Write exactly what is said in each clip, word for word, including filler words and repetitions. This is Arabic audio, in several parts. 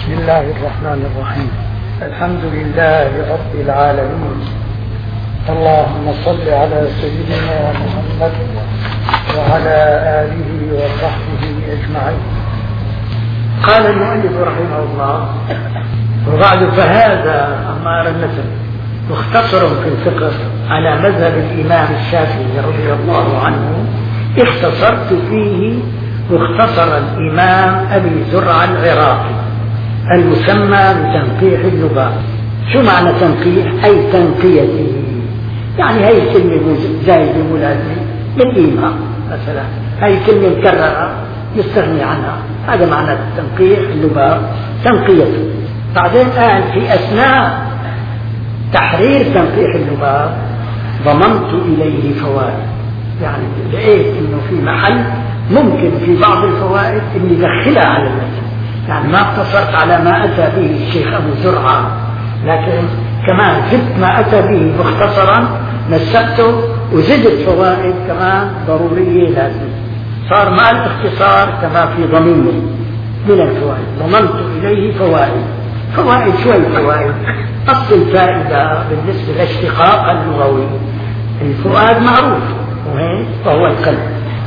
بسم الله الرحمن الرحيم. الحمد لله رب العالمين، اللهم صل على سيدنا محمد وعلى آله وصحبه أجمعين. قال المؤلف رحمه الله: وبعد فهذا أمار النسب مختصر في الفقه على مذهب الإمام الشافعي رضي الله عنه، اختصرت فيه مختصر الإمام أبي زرع العراقي المسمى بتنقيح اللباب. شو معنى تنقيح؟ أي تنقيته، يعني هي كلمة زايدة ملازمة بالإيماء مثلا، هي كلمة مكررة يستغني عنها، هذا معنى تنقيح اللباب، تنقيته. بعدين قال في أثناء تحرير تنقيح اللباب ضمنت إليه فوائد، يعني لقيت إنه في محل ممكن في بعض الفوائد إني دخلها على المسجد، يعني ما اقتصرت على ما أتى به الشيخ أبو زرعة، لكن كمان زدت ما أتى به مختصرا نسبته وزدت فوائد كمان ضرورية لازم. صار مع الاختصار كما في ضمينه من الفوائد، ضمنت إليه فوائد. فوائد شوي فوائد. أصل الفائدة بالنسبة للاشتقاق اللغوي، الفؤاد معروف وهي وهو القلب،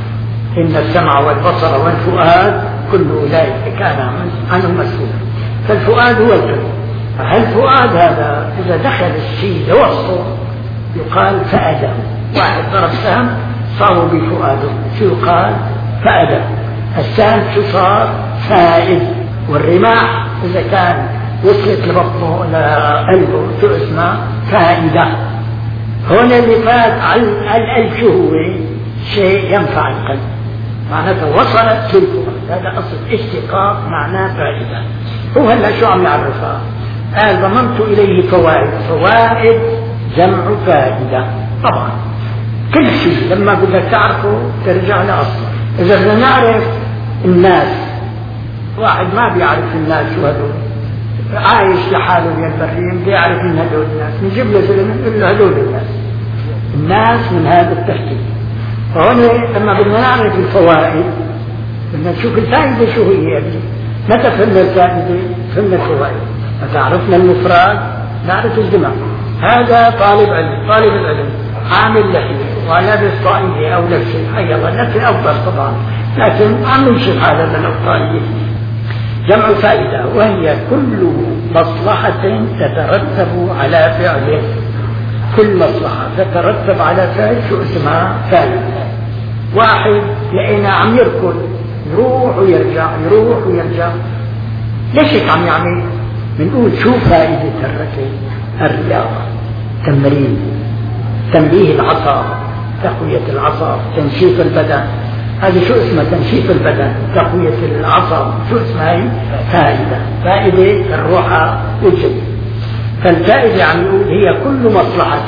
إن السمع والبصر والفؤاد كل أولئك كان عنه مسؤولا، فالفؤاد هو القلب. فالفؤاد هذا إذا دخل الشيء لوصفه يقال فأده. واحد ضرب سهم صار بفؤاده، شو يقال؟ فأده. السهم شو صار؟ فائد. والرماح إذا كان وصلت لبطنه لقلبه شو اسمه؟ فائدة. هنا اللي فات على القلب شو هو؟ شيء ينفع القلب، معناته وصلت للفؤاد، هذا أصل اشتقاق معناه فائدة. هو هلا شو عم يعرفها؟ قال ضمنت إليه فوائد. فوائد جمع فائدة. طبعا كل شيء لما بدك تعرفه ترجع لأصله. إذا بدنا نعرف الناس، واحد ما بيعرف الناس شو هدول، عايش لحاله بالبريم بيعرف ان هدول الناس، نجيب له فيلم نقول له هدول الناس الناس من هذا الترتيب. فهون لما بدنا نعرف الفوائد بدنا نشوف الفائدة شو هي. متى فهمنا الفائدة؟ فهمنا الفوائد. متى عرفنا المفرد نعرف الجمع. هذا طالب علم، طالب العلم عامل لحية ولابس طاقية أو لبسة، أيضا لبسة أفضل طبعا، لكن عم يمشي حاله للأبطالية. جمع فائدة، وهي كل مصلحة تترتب على فعل. كل مصلحة تترتب على فعل شو اسمها؟ فائدة. واحد لقينا عم يركض، يروح ويرجع يروح ويرجع، ليش هيك عم يعمل؟ بنقول شو فائدة الركض؟ الرياضة، تمرين، تنبيه العصب، تقوية العصب، تنشيط البدن. هذه شو اسمها؟ تنشيط البدن، تقوية العصب، شو اسمها هي؟ فائدة. فائدة الروحة والجسم. فالفائدة عم يقول هي كل مصلحة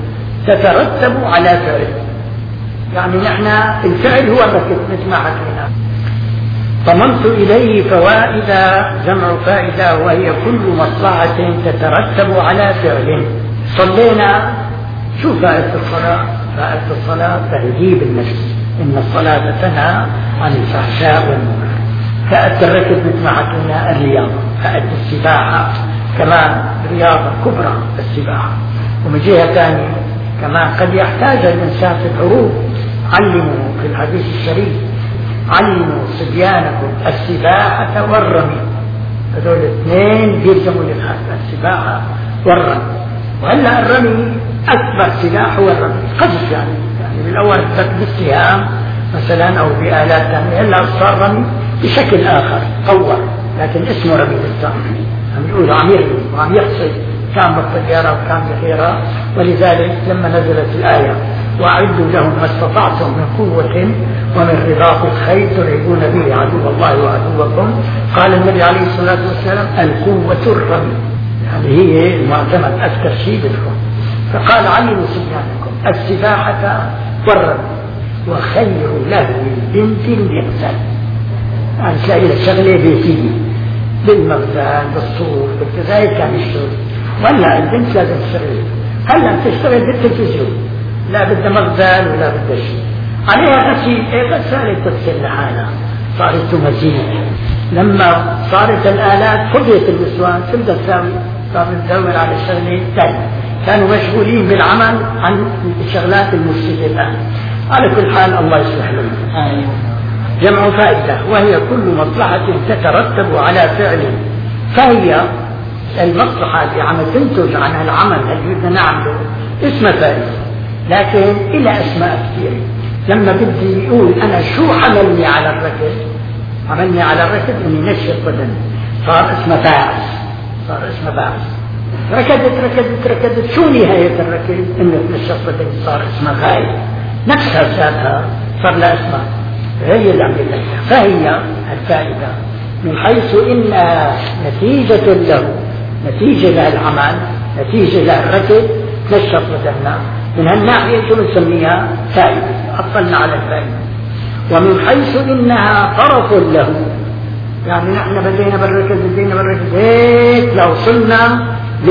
تترتب على فعل، يعني نحن الفعل هو مثل ما حكينا. ضمنت إليه فوائد جمع فائدة، وهي كل مصلحة تترتب على فعل. صلينا، شو فائدة الصلاة؟ فائدة الصلاة تهذيب النفس، إن الصلاة تنهى عن الفحشاء والمنكر. فائدة الركض مثل ما حكينا الرياضة. فائدة السباحة كمان رياضة كبرى السباحة. ومن جهة ثانية كمان قد يحتاج الإنسان في الحروب. علموا في الحديث الشريف: علموا صبيانكم السباحة والرمي. هذول الاثنين بيلزموا للحرب، السباحة والرمي. وهلا الرمي أكبر سلاح هو الرمي، قذف يعني، يعني بالأول بالسهام مثلا أو بآلات ثانية، هلا صار رمي بشكل آخر قوة، لكن اسمه رمي بالسهم. عم يقولوا عم يرمي وعم يقصد، كان بالطيارة وكان بحيرة. ولذلك لما نزلت الآية: وأعدوا لهم ما استطعتم من قوة ومن رباط الخيل ترهبون به عدو الله وعدوكم، قال النبي عليه الصلاة والسلام: القوة الرمي، يعني هي المعتمد أكثر شيء بالكم. فقال: علموا صبيانكم السباحة والرمي، وخير له بنت المغزل. يعني تلاقي لك شغلة بيتية بالمغزل بالصوف بالكذا، كان الشغل. ولا البنت لازم تشتغل، هلا بتشتغل بالتلفزيون، لا بدها مغزل ولا بدها شيء، عليها غسيل، ايه غسالة تغسل لحالها، صارت تمزيج. لما صارت الآلات قضيت النسوان شو بدها تساوي؟ صاروا تدور على الشغلة الثانية، كانوا مشغولين بالعمل عن الشغلات المفسدة الآن. على كل حال الله يصلح لنا. جمع فائدة، وهي كل مصلحة تترتب على فعل، فهي المصلحة اللي عم تنتج عن العمل اللي بدنا نعمله اسمها فائدة، لكن إلى أسماء كثيرة. لما بدي يقول أنا شو حملني على الركض، عملني على الركض إني نشط بدني، صار اسمه باعث، صار اسمه باعث. ركضت ركضت ركضت، شو نهاية الركض؟ إنه نشط بدني، صار اسمه غاية، نفسها ذاتها صار لها اسمها. هي اللي عم لك. فهي الفائدة من حيث إنها نتيجة له، نتيجة للعمل، نتيجة للركض، نشط بدننا. من هالناحية شو بنسميها؟ فائدة، أطلنا على الفائدة. ومن حيث إنها طرف له، يعني نحن بدينا بالركض بدينا بالركض هيك لو وصلنا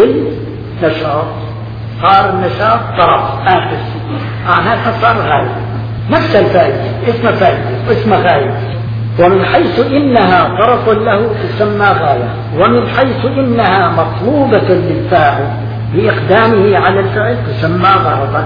للنشاط، صار النشاط طرف آخر، معناتها صار غاية، نفس الفائدة اسمها فائدة واسمها غاية. ومن حيث إنها طرف له تسمى غاية، ومن حيث إنها مطلوبة للفاعل بإقدامه على الفعل تسمى غرضا.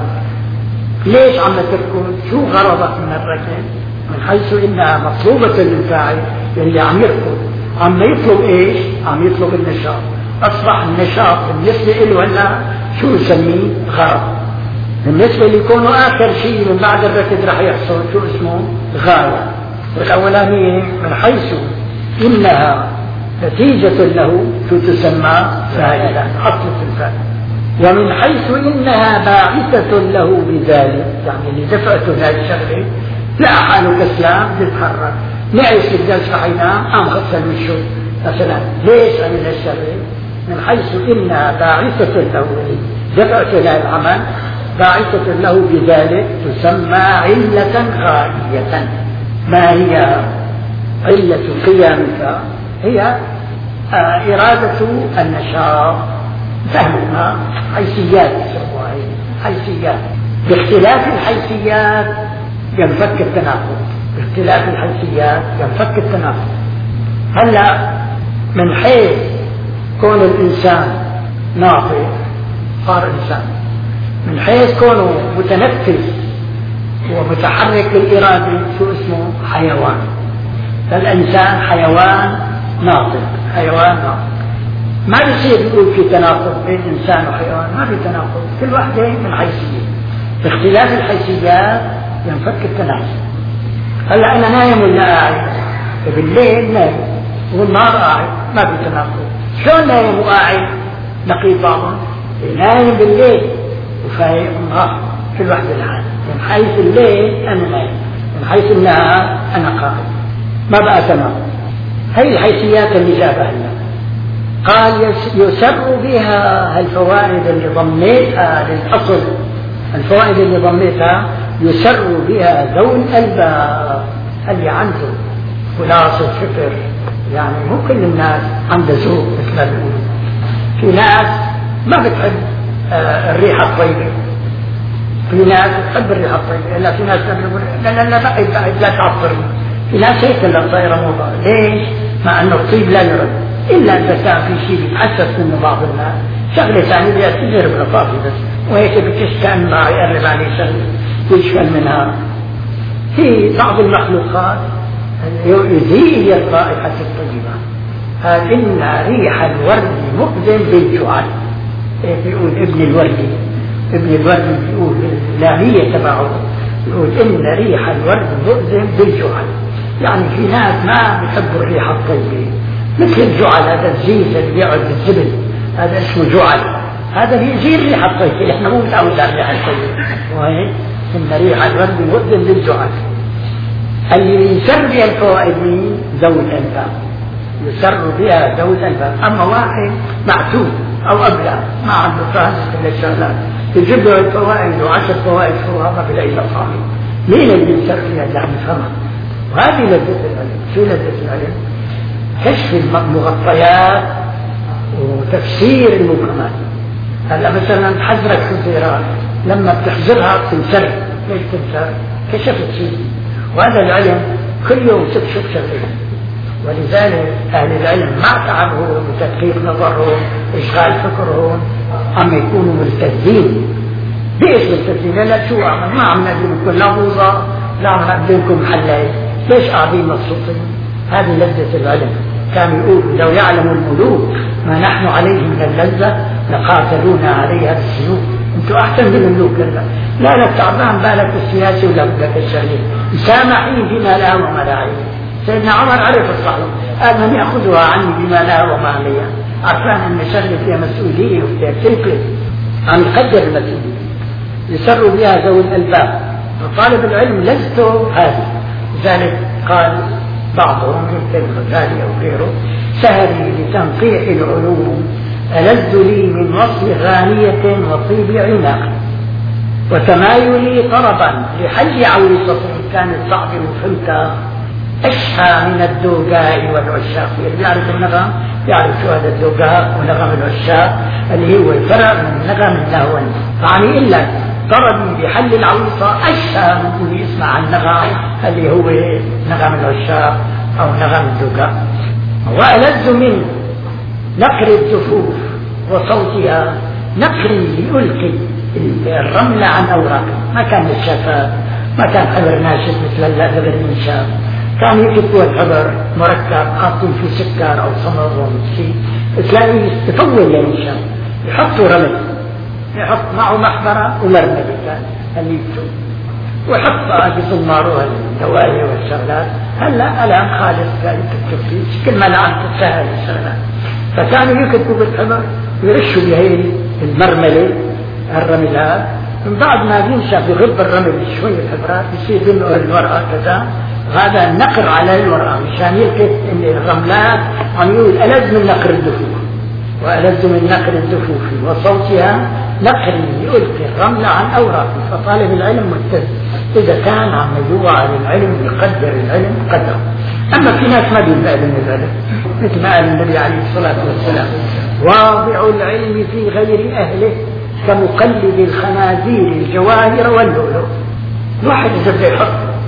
ليش عم تركض؟ شو غرضك من الركض؟ من حيث إنها مطلوبة للفاعل، اللي عم يركض عم يطلب إيش؟ عم يطلب النشاط. أصبح النشاط بالنسبة له هلا شو نسميه؟ غرض. بالنسبة ليكونوا آخر شيء من بعد الركض رح يحصل شو اسمه؟ غاية. والأولانية من حيث إنها نتيجة له شو تسمى؟ فائدة، أصل الفائدة. ومن حيث إنها باعثة له بذلك، يعني اللي دفعته لهذه الشغلة لقى حاله كسلان بيتحرك، نعس الدرس رح ينام، قام غسل وشه مثلا. ليش عمل هالشغلة؟ من حيث إنها باعثة له، دفعته للعمل باعثة له بذلك تسمى علة غائية. ما هي علة قيامك؟ هي آه إرادة النشاط، فهمها حيثيات، حيثيات. باختلاف الحيثيات ينفك التناقض، باختلاف الحيثيات ينفك التناقض. هلا من حيث كون الإنسان ناطق صار إنسان، من حيث كونه متنفس ومتحرك بالإرادة شو اسمه؟ حيوان. فالإنسان حيوان ناطق، حيوان ناطق. ما بيصير يقول في تناقض بين إنسان وحيوان، ما في تناقض، كل واحدة من حيثية. باختلاف الحيثيات ينفك التناقض. هلا أنا نايم ولا قاعد؟ بالليل نايم والنهار قاعد، ما في تناقض. شلون نايم وقاعد نقيض بعضهم؟ نايم بالليل وفايق النهار، كل واحدة لحالها. من حيث الليل أنا نايم، من حيث النهار أنا قاعد، ما بقى تناقض. هي الحيثيات اللي جابها لنا. قال يسر بها الفوائد اللي ضميتها للأصل، الفوائد اللي ضميتها يسر بها ذوي الألباب، اللي عنده خلاصة فكر. يعني مو كل الناس عنده ذوق مثل ما بيقولوا. في ناس ما بتحب آه الريحة الطيبة، في ناس بتحب الريحة الطيبة، إلا في ناس بيقول لا لا لا بعد بعد لا تعطرني. في ناس هيك اللي صايرة موضة. ليش؟ مع أنه الطيب لا يرد، إلا إذا كان في شيء بيتحسس منه بعض الناس. شغلة ثانية بدها تجرب رفاقي بس، وهيك بتشكل ما يقرب عليه شغلة يشكل منها. في بعض المخلوقات يزيل الرائحة الطيبة. إن ريح الورد مؤذن بالجعل. بيقول ابن الوردي، ابن الوردي بيقول اللامية تبعه، بيقول إن ريح الورد مؤذن بالجعل. يعني في ناس ما بيحبوا الريحة الطيبة، مثل الجعل هذا الزيت اللي بيقعد بالزبل، هذا اسمه جعل، هذا بيزيل الريحة الطيبة. احنا مو متعود على الريحة الطيبة. وهي إن ريح الورد مؤذن بالجعل. اللي يسر بها الفوائد من ذوي الألباب، يسر بها ذوي الألباب. أما واحد معتوه أو أبلع ما عنده فهم كل الشغلات يجيب له الفوائد وعشر فوائد فوقها ما بلاقي له صاحب. مين اللي يسر فيها؟ اللي عم يفهمها. وهذه لذة العلم. شو لذة العلم؟ كشف المغطيات وتفسير المبهمات. هلا مثلا حزرك خزيرات لما بتحزرها بتنسر. ليش تنسر؟ كشفت شيء. وهذا العلم كل يوم تكشف شغله، ولذلك أهل العلم ما تعبوا بتدقيق نظرهم إشغال فكرهم، أما يكونوا ملتزمين. ليش ملتزمين؟ لا شو أعمل؟ ما عم نقدم لكم لا بوظة، لا عم نقدم لكم حلين، ليش قاعدين مبسوطين؟ هذه لذة العلم. كان يقول لو يعلم الملوك ما نحن عليه من اللذة لقاتلونا عليها بالسيوف. انتوا احسن من الملوك. لا لا تعبان بالك بالسياسة ولا بدك الشغلين، سامحين بما لا وما لا عليه. سيدنا عمر عرف الصحيح، قال من يأخذها عني بما لا وما عليها، عرفان ان شغلة فيها مسؤولية وفيها تلك، عم يقدر المسؤولية يسروا بها ذوي الألباب. وطالب العلم لذته هذه. لذلك قال بعضهم مثل الغزالي أو غيره: سهري لتنقيح العلوم ألذ لي من وصل غانية وطيب عناق، وتمايلي طربا لحل عويصة كانت صعب وفهمتها أشهى من الدوغاء والعشاق. اللي بيعرف النغم يعرف شو هذا الدوغاء ونغم العشاق اللي هو الفرق من نغم النهون. فعني إلا طربي بحل العويصة أشهى من أن يسمع النغم اللي هو نغم العشاق أو نغم الدوغاء. وألذ من نقر الدفوف وصوتها نقري لألقي الرمل عن أوراقه. ما كان الشفاء، ما كان حبر ناشف مثل الحبر الإنشاء، كان يكتبوا الحبر مركب حاطين فيه سكر أو صمغ أو شيء، تلاقيه يطول الإنشاء، يحطوا رمل، يحط معه محبرة ومرمل اللي يكتب، ويحط بصماروها الدواية والشغلات. هلا الآن خالص كان يكتب فيه كل ما لعن تسهل الشغلات. فكانوا يكتبوا بالحبر ويرشوا بهي المرملة الرملات، من بعد ما ينشف يغب الرمل شوية الحبرات يصير ينقل الورقة كذا. هذا النقر على الورقة مشان يلقط ان الرملات عم يقول ألذ من نقر الدفوف، وألذ من نقر الدفوف وصوتها نقر يلقي الرمل عن أوراقه. فطالب العلم ملتزم إذا كان عم يجوع على العلم يقدر العلم قدره. أما في ناس ما بينبالوا العلم، مثل ما قال النبي عليه الصلاة والسلام: واضع العلم في غير أهله كمقلد الخنازير الجواهر واللؤلؤ. واحد إذا بده يحط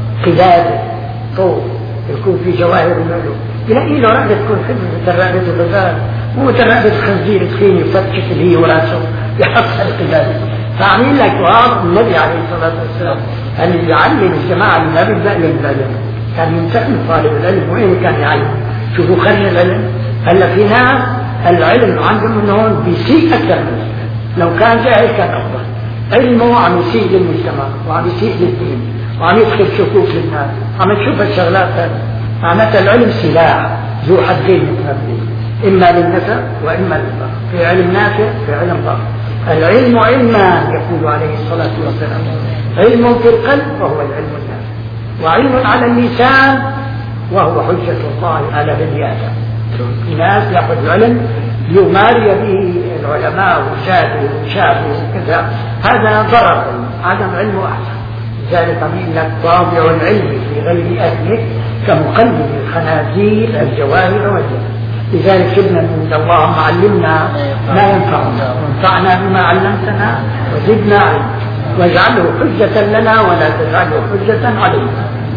قلادة طوب يكون في جواهر واللؤلؤ، يلاقي له رقبة تكون حلوة، رقبة الغزال مو رقبة خنزير تخين يفتش اللي هي وراسه يحطها القلادة. فعمل لك وهذا النبي عليه الصلاة والسلام اللي يعلم الجماعة اللي ما بيبدأ للعلم كان يمتحن طالب العلم وين كان يعلم. شوفوا خلي العلم. هلا في ناس العلم عندهم انه هون بيسيء اكثر منه، لو كان جاهل كان افضل. علمه عم يسيء للمجتمع وعم يسيء للدين وعم يدخل شكوك للناس. عم تشوف الشغلات هذه. معناتها العلم سلاح ذو حدين متنبئين، اما للنفع واما للضر. في علم نافع في علم ضار. العلم علمان يقول عليه الصلاة والسلام: علم في القلب وهو العلم النافع، وعلم على اللسان وهو حجة الله على بني آدم. في ناس يأخذ العلم ليماري به العلماء وشافوا وشافوا وكذا، هذا ضرر، عدم علمه أحسن. لذلك قيل لك: طابع العلم في غير أهله كمقلد الخنازير الجواهر والجواهر. لذلك قلنا ان اللهم علمنا ما ينفعنا وانفعنا بما علمتنا وزدنا علما واجعله حجة لنا ولا تجعله حجة علينا.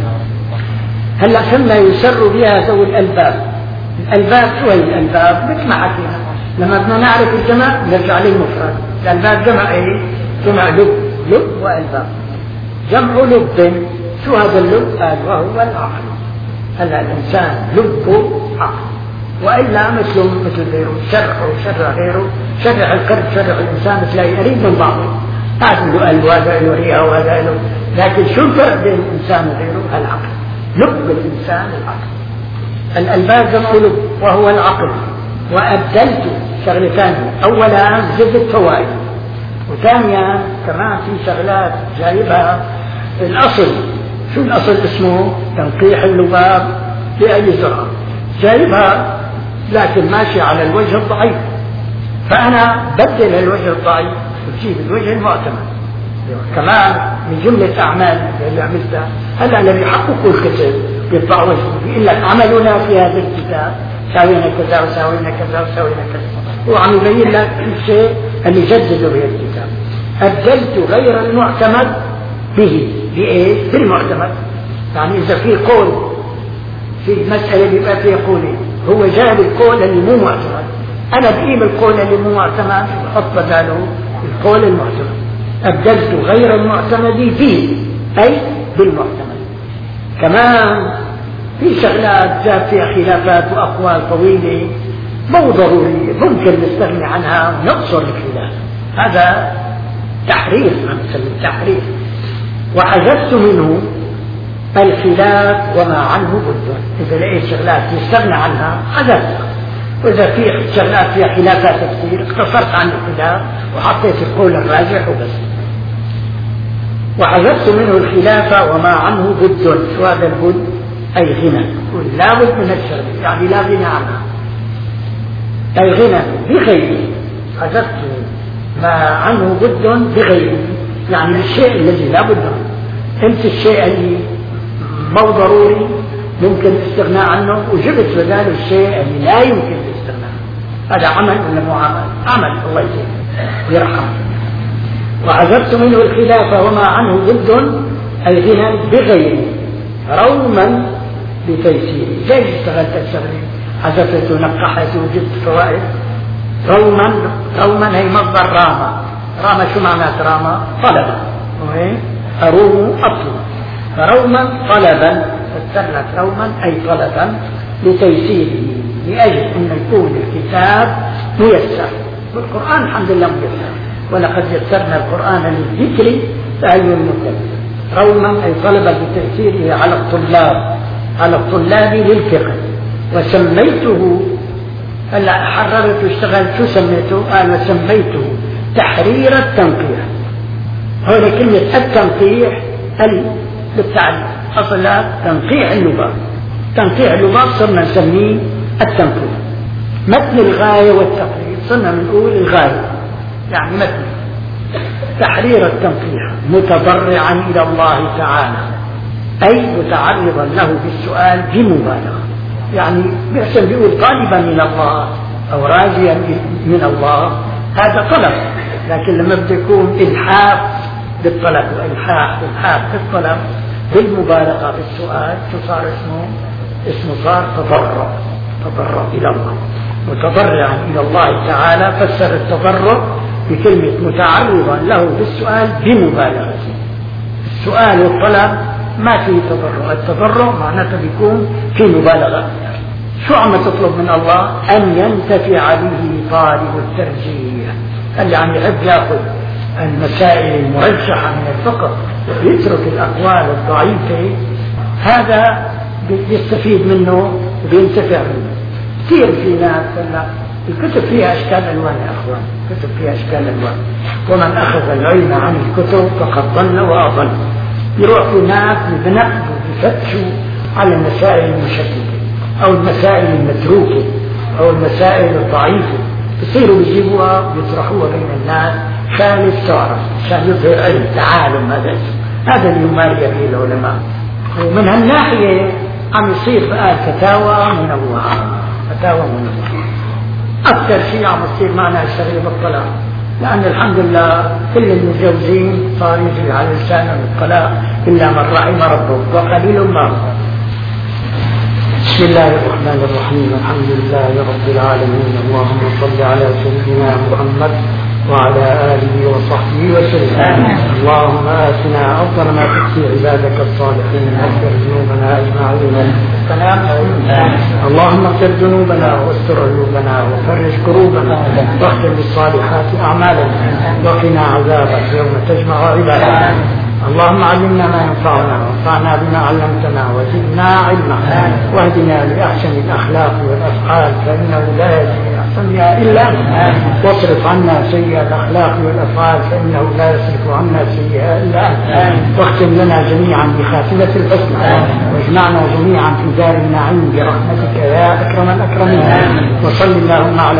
هلا ثم يسر بها ذوي الألباب. الألباب شو هي الألباب؟ مثل ما حكينا لما بدنا نعرف الجمع نرجع للمفرد. الألباب جمع ايه؟ جمع لب، لب وألباب. جمع لب، شو هذا اللب؟ قال وهو العقل. هلا الإنسان لبه عقل، وإلا مثله مثل غيره، شرح وشرح غيره، شرح القرد شرح الإنسان تلاقي قريب من بعضه، هذا له قلب وهذا له رئة وهذا له، لكن شو الفرق بين الإنسان وغيره؟ العقل. لب الإنسان العقل. الألباب جمع لب وهو العقل. وأبدلت شغلة ثانية: أولا زدت فوائد، وثانيا كمان في شغلات جايبها الأصل. شو الأصل؟ اسمه تنقيح اللباب لأي زرعة، جايبها لكن ماشي على الوجه الضعيف، فأنا بدل الوجه الضعيف وتجيب الوجه المعتمد. كمان من جملة أعمال اللي عملتها هلا اللي بيحققوا الكتاب يطبع وجهه بيقول لك عملنا في هذا الكتاب سوينا كذا وسوينا كذا وسوينا كذا، وعم يبين لك الشيء اللي جددوا به الكتاب. أبدلت غير المعتمد به بإيه؟ بالمعتمد. يعني إذا في قول في مسألة بيبقى فيها قولين، هو جاب القول اللي مو معتمد، أنا بقيم القول اللي مو معتمد بحط بداله القول المعتمد، أبدلت غير المعتمد فيه أي بالمعتمد. كمان في شغلات جاب فيها خلافات وأقوال طويلة مو ضروري ممكن نستغني عنها ونقصر الخلاف، هذا تحريف، عم نسميه تحريف. وحذفت منه الخلاف وما عنه بد، إذا لقيت شغلات يستغنى عنها حذفتها، وإذا في شغلات فيها خلافات كثير اقتصرت عن الخلاف وحطيت القول الراجح وبس. وحذفت منه الخلاف وما عنه بد، شو هذا البد؟ أي غنى، لا بد من الشرع، يعني لا غنى عنها، أي غنى بغيره. حذفت ما عنه بد بغيره، يعني الشيء الذي لا بد منه. انت الشيء اللي مو ضروري ممكن الاستغناء عنه، وجبت بداله الشيء اللي لا يمكن الاستغناء عنه. هذا عمل ولا مو عمل؟ عمل، الله يرحمه. وحذفت منه الخلاف وما عنه بد أي غنى بغيره روما بتيسيره. ليش اشتغلت الشغله؟ حذفت ونقحت وجبت فوائد. روما، روما هي مصدر راما. راما شو معنات راما؟ طلبا، أروم أطلب، فروما طلبا، فسرت روما أي طلبا لتيسيره، لأجل أن يكون الكتاب ميسر. والقرآن الحمد لله ميسر، ولقد يسرنا القرآن للذكر فهل من مدكر. روما أي طلبا لتيسيره على الطلاب، على الطلاب للفقه. وسميته، هلا حررت واشتغلت، شو سميته؟ قال وسميته تحرير التنقيح. هنا كلمة التنقيح ال بالتعريف أصلا تنقيح اللغات، تنقيح اللغات صرنا نسميه التنقيح. متن الغاية والتقرير صرنا بنقول الغاية، يعني متن تحرير التنقيح متضرعا إلى الله تعالى، أي متعرضا له بالسؤال بمبالغة، يعني بيحسن بيقول طالبا من الله أو راجيا من الله، هذا طلب. لكن لما بده يكون إلحاح بالطلب وإلحاح إلحاح بالطلب بالمبالغة في السؤال، شو صار اسمه؟ اسمه صار تضرع، تضرع إلى الله، متضرعا إلى الله تعالى. فسر التضرع بكلمة متعرضا له بالسؤال بمبالغة. السؤال والطلب ما فيه تضرع، التضرع معناته بيكون في مبالغة. شو عم تطلب من الله؟ أن ينتفع به طالب الترجيح، اللي عم يحب ياخذ المسائل المرجحة من الفقه ويترك الأقوال الضعيفة، هذا يستفيد منه وبينتفع منه. كثير في ناس هلا الكتب فيها أشكال ألوان يا أخوان، الكتب فيها أشكال ألوان، ومن أخذ العلم عن الكتب فقد ضل وأضل. يروحوا ناس بنقدوا بفتشوا على المسائل المشككة أو المسائل المتروكة أو المسائل الضعيفة، بصيروا بيجيبوها ويطرحوها بين الناس عشان يستعرف، عشان يظهر علم تعالم. هذا هذا اللي يماري به العلماء. ومن هالناحية عم يصير بقى فتاوى منوعة، فتاوى منوعة. أكثر شيء عم يصير معنا الشغل بالطلاق، لأن الحمد لله كل المتجوزين صار يجري على لسانهم الطلاق إلا من رحم ربه وقليل ما هو. بسم الله الرحمن الرحيم، الحمد لله رب العالمين، اللهم صل على سيدنا محمد وعلى آله وصحبه وسلم. اللهم آتنا أفضل ما تؤتي عبادك الصالحين، واغفر ذنوبنا أجمعين. اللهم اغفر ذنوبنا واستر عيوبنا وفرج كروبنا واختم بالصالحات أعمالنا وقنا عذابك يوم تجمع عبادك. اللهم علمنا ما ينفعنا وانفعنا بما علمتنا وزدنا علما، واهدنا لأحسن الأخلاق والأفعال فإنه لا يهدي أحسنها إلا أنت، واصرف عنا سيئة الأخلاق والأفعال فإنه لا يصرف عنا سيئها إلا أنت. واختم لنا جميعا بخاتمة الحسنى، واجمعنا جميعا في دار النعيم برحمتك يا أكرم الأكرمين. وصل اللهم على